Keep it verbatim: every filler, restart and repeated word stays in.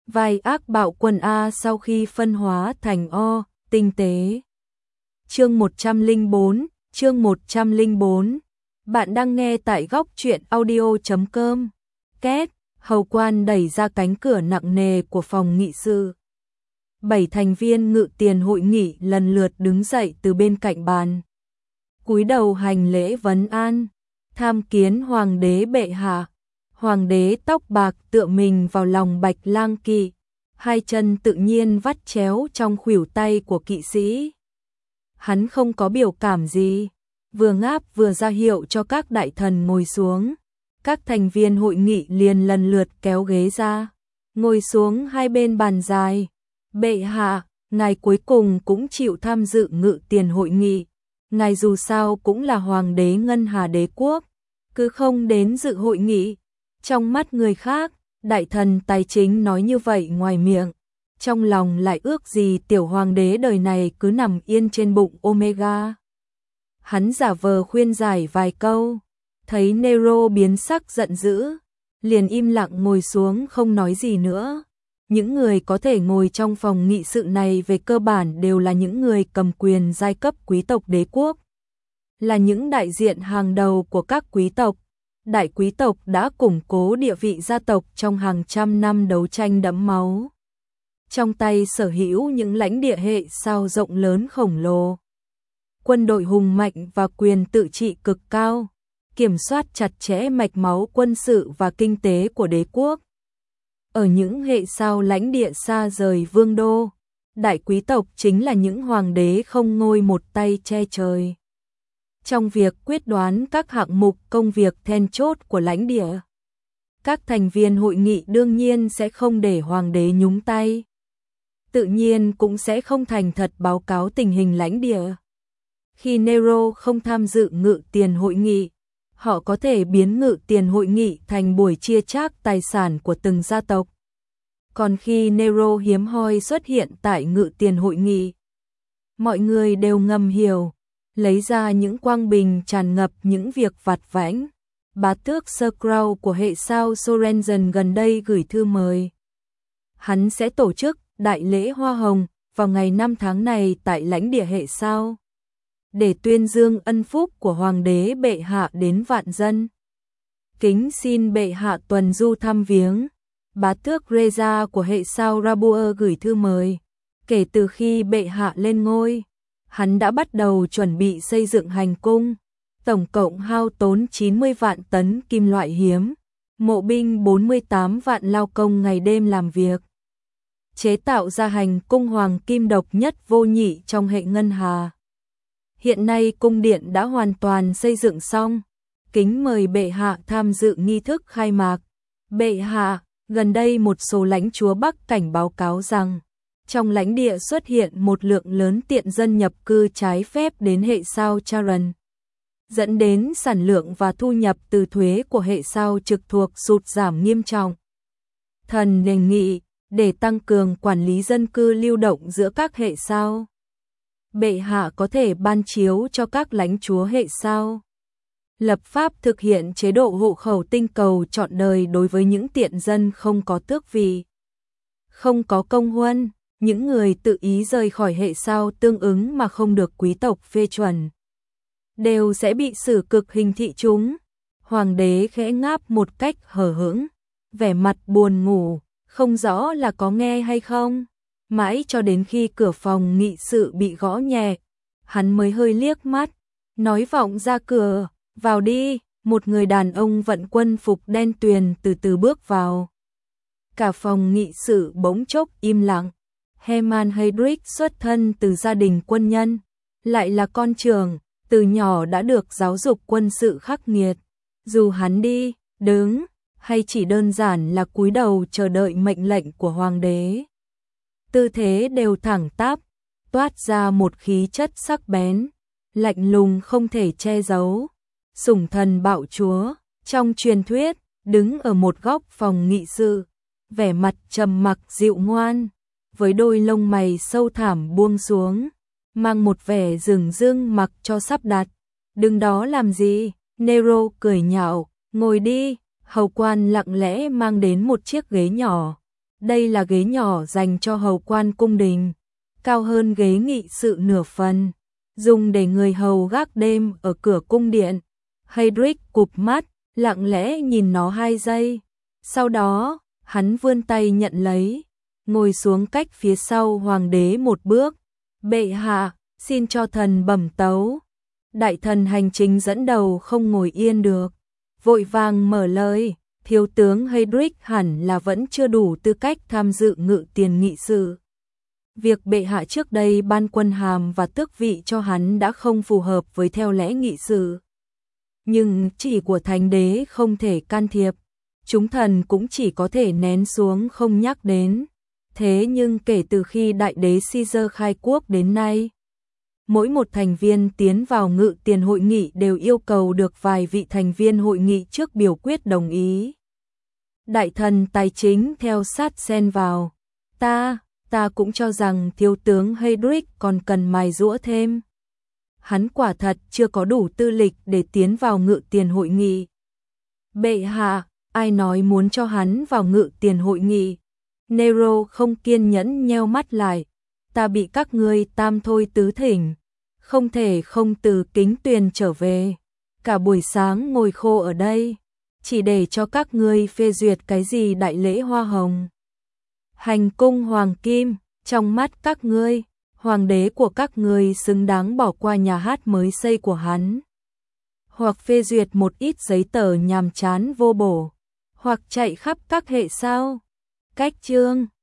vai ác bạo quân A sau khi phân hóa thành O, tinh tế. Chương một trăm lẻ bốn, chương một trăm lẻ bốn. Bạn đang nghe tại góc truyện audio chấm com. Két, hầu quan đẩy ra cánh cửa nặng nề của phòng nghị sự. Bảy thành viên ngự tiền hội nghị lần lượt đứng dậy từ bên cạnh bàn. Cúi đầu hành lễ vấn an, tham kiến hoàng đế bệ hạ. Hoàng đế tóc bạc tựa mình vào lòng bạch lang kỵ, hai chân tự nhiên vắt chéo trong khuỷu tay của kỵ sĩ. Hắn không có biểu cảm gì, vừa ngáp vừa ra hiệu cho các đại thần ngồi xuống. Các thành viên hội nghị liền lần lượt kéo ghế ra, ngồi xuống hai bên bàn dài. Bệ hạ, ngài cuối cùng cũng chịu tham dự ngự tiền hội nghị. Ngài dù sao cũng là hoàng đế Ngân Hà đế quốc, cứ không đến dự hội nghị. Trong mắt người khác, đại thần tài chính nói như vậy ngoài miệng, trong lòng lại ước gì tiểu hoàng đế đời này cứ nằm yên trên bụng Omega. Hắn giả vờ khuyên giải vài câu, thấy Nero biến sắc giận dữ, liền im lặng ngồi xuống không nói gì nữa. Những người có thể ngồi trong phòng nghị sự này về cơ bản đều là những người cầm quyền giai cấp quý tộc đế quốc, là những đại diện hàng đầu của các quý tộc. Đại quý tộc đã củng cố địa vị gia tộc trong hàng trăm năm đấu tranh đẫm máu. Trong tay sở hữu những lãnh địa hệ sao rộng lớn khổng lồ, quân đội hùng mạnh và quyền tự trị cực cao, kiểm soát chặt chẽ mạch máu quân sự và kinh tế của đế quốc. Ở những hệ sao lãnh địa xa rời vương đô, đại quý tộc chính là những hoàng đế không ngôi một tay che trời. Trong việc quyết đoán các hạng mục công việc then chốt của lãnh địa, các thành viên hội nghị đương nhiên sẽ không để hoàng đế nhúng tay. Tự nhiên cũng sẽ không thành thật báo cáo tình hình lãnh địa. Khi Nero không tham dự ngự tiền hội nghị, họ có thể biến ngự tiền hội nghị thành buổi chia chác tài sản của từng gia tộc. Còn khi Nero hiếm hoi xuất hiện tại ngự tiền hội nghị, mọi người đều ngầm hiểu, lấy ra những quang bình tràn ngập những việc vặt vãnh. Bá tước Sir Crow của hệ sao Sorensen gần đây gửi thư mời. Hắn sẽ tổ chức đại lễ hoa hồng vào ngày năm tháng này tại lãnh địa hệ sao, để tuyên dương ân phúc của hoàng đế bệ hạ đến vạn dân. Kính xin bệ hạ tuần du thăm viếng. Bá tước Reza của hệ sao Rabua gửi thư mời. Kể từ khi bệ hạ lên ngôi, hắn đã bắt đầu chuẩn bị xây dựng hành cung, tổng cộng hao tốn chín mươi vạn tấn kim loại hiếm, mộ binh bốn mươi tám vạn lao công ngày đêm làm việc, chế tạo ra hành cung hoàng kim độc nhất vô nhị trong hệ Ngân Hà. Hiện nay cung điện đã hoàn toàn xây dựng xong, kính mời bệ hạ tham dự nghi thức khai mạc. Bệ hạ, gần đây một số lãnh chúa Bắc cảnh báo cáo rằng, trong lãnh địa xuất hiện một lượng lớn tiện dân nhập cư trái phép đến hệ sao Charon, dẫn đến sản lượng và thu nhập từ thuế của hệ sao trực thuộc sụt giảm nghiêm trọng. Thần đề nghị, để tăng cường quản lý dân cư lưu động giữa các hệ sao, bệ hạ có thể ban chiếu cho các lãnh chúa hệ sao lập pháp thực hiện chế độ hộ khẩu tinh cầu trọn đời đối với những tiện dân không có tước vị, không có công huân, những người tự ý rời khỏi hệ sao tương ứng mà không được quý tộc phê chuẩn, đều sẽ bị xử cực hình thị chúng. Hoàng đế khẽ ngáp một cách hờ hững, vẻ mặt buồn ngủ, không rõ là có nghe hay không. Mãi cho đến khi cửa phòng nghị sự bị gõ nhẹ, hắn mới hơi liếc mắt, nói vọng ra cửa, vào đi. Một người đàn ông vận quân phục đen tuyền từ từ bước vào. Cả phòng nghị sự bỗng chốc im lặng. Hermann Heydrich xuất thân từ gia đình quân nhân, lại là con trưởng, từ nhỏ đã được giáo dục quân sự khắc nghiệt. Dù hắn đi, đứng, hay chỉ đơn giản là cúi đầu chờ đợi mệnh lệnh của hoàng đế, tư thế đều thẳng tắp, toát ra một khí chất sắc bén, lạnh lùng không thể che giấu. Sủng thần bạo chúa, trong truyền thuyết, đứng ở một góc phòng nghị sự, vẻ mặt trầm mặc dịu ngoan, với đôi lông mày sâu thẳm buông xuống, mang một vẻ dửng dưng mặc cho sắp đặt. Đứng đó làm gì? Nero cười nhạo, ngồi đi. Hầu quan lặng lẽ mang đến một chiếc ghế nhỏ, Đây là ghế nhỏ dành cho hầu quan cung đình, cao hơn ghế nghị sự nửa phần, dùng để người hầu gác đêm ở cửa cung điện. Heydrich cụp mắt, lặng lẽ nhìn nó hai giây. Sau đó, hắn vươn tay nhận lấy, ngồi xuống cách phía sau hoàng đế một bước. Bệ hạ, xin cho thần bẩm tấu. Đại thần hành chính dẫn đầu không ngồi yên được, vội vàng mở lời. Thiếu tướng Heydrich hẳn là vẫn chưa đủ tư cách tham dự ngự tiền nghị sự. Việc bệ hạ trước đây ban quân hàm và tước vị cho hắn đã không phù hợp với theo lẽ nghị sự. Nhưng chỉ của thánh đế không thể can thiệp, chúng thần cũng chỉ có thể nén xuống không nhắc đến. Thế nhưng kể từ khi đại đế Caesar khai quốc đến nay, mỗi một thành viên tiến vào ngự tiền hội nghị đều yêu cầu được vài vị thành viên hội nghị trước biểu quyết đồng ý. Đại thần tài chính theo sát xen vào. Ta, ta cũng cho rằng thiếu tướng Heydrich còn cần mài giũa thêm. Hắn quả thật chưa có đủ tư lịch để tiến vào ngự tiền hội nghị. Bệ hạ, ai nói muốn cho hắn vào ngự tiền hội nghị? Nero không kiên nhẫn nheo mắt lại. Ta bị các ngươi tam thôi tứ thỉnh, không thể không từ Kính Tuyền trở về. Cả buổi sáng ngồi khô ở đây, chỉ để cho các ngươi phê duyệt cái gì đại lễ hoa hồng. Hành cung hoàng kim, trong mắt các ngươi, hoàng đế của các ngươi xứng đáng bỏ qua nhà hát mới xây của hắn, hoặc phê duyệt một ít giấy tờ nhàm chán vô bổ, hoặc chạy khắp các hệ sao. Cách chương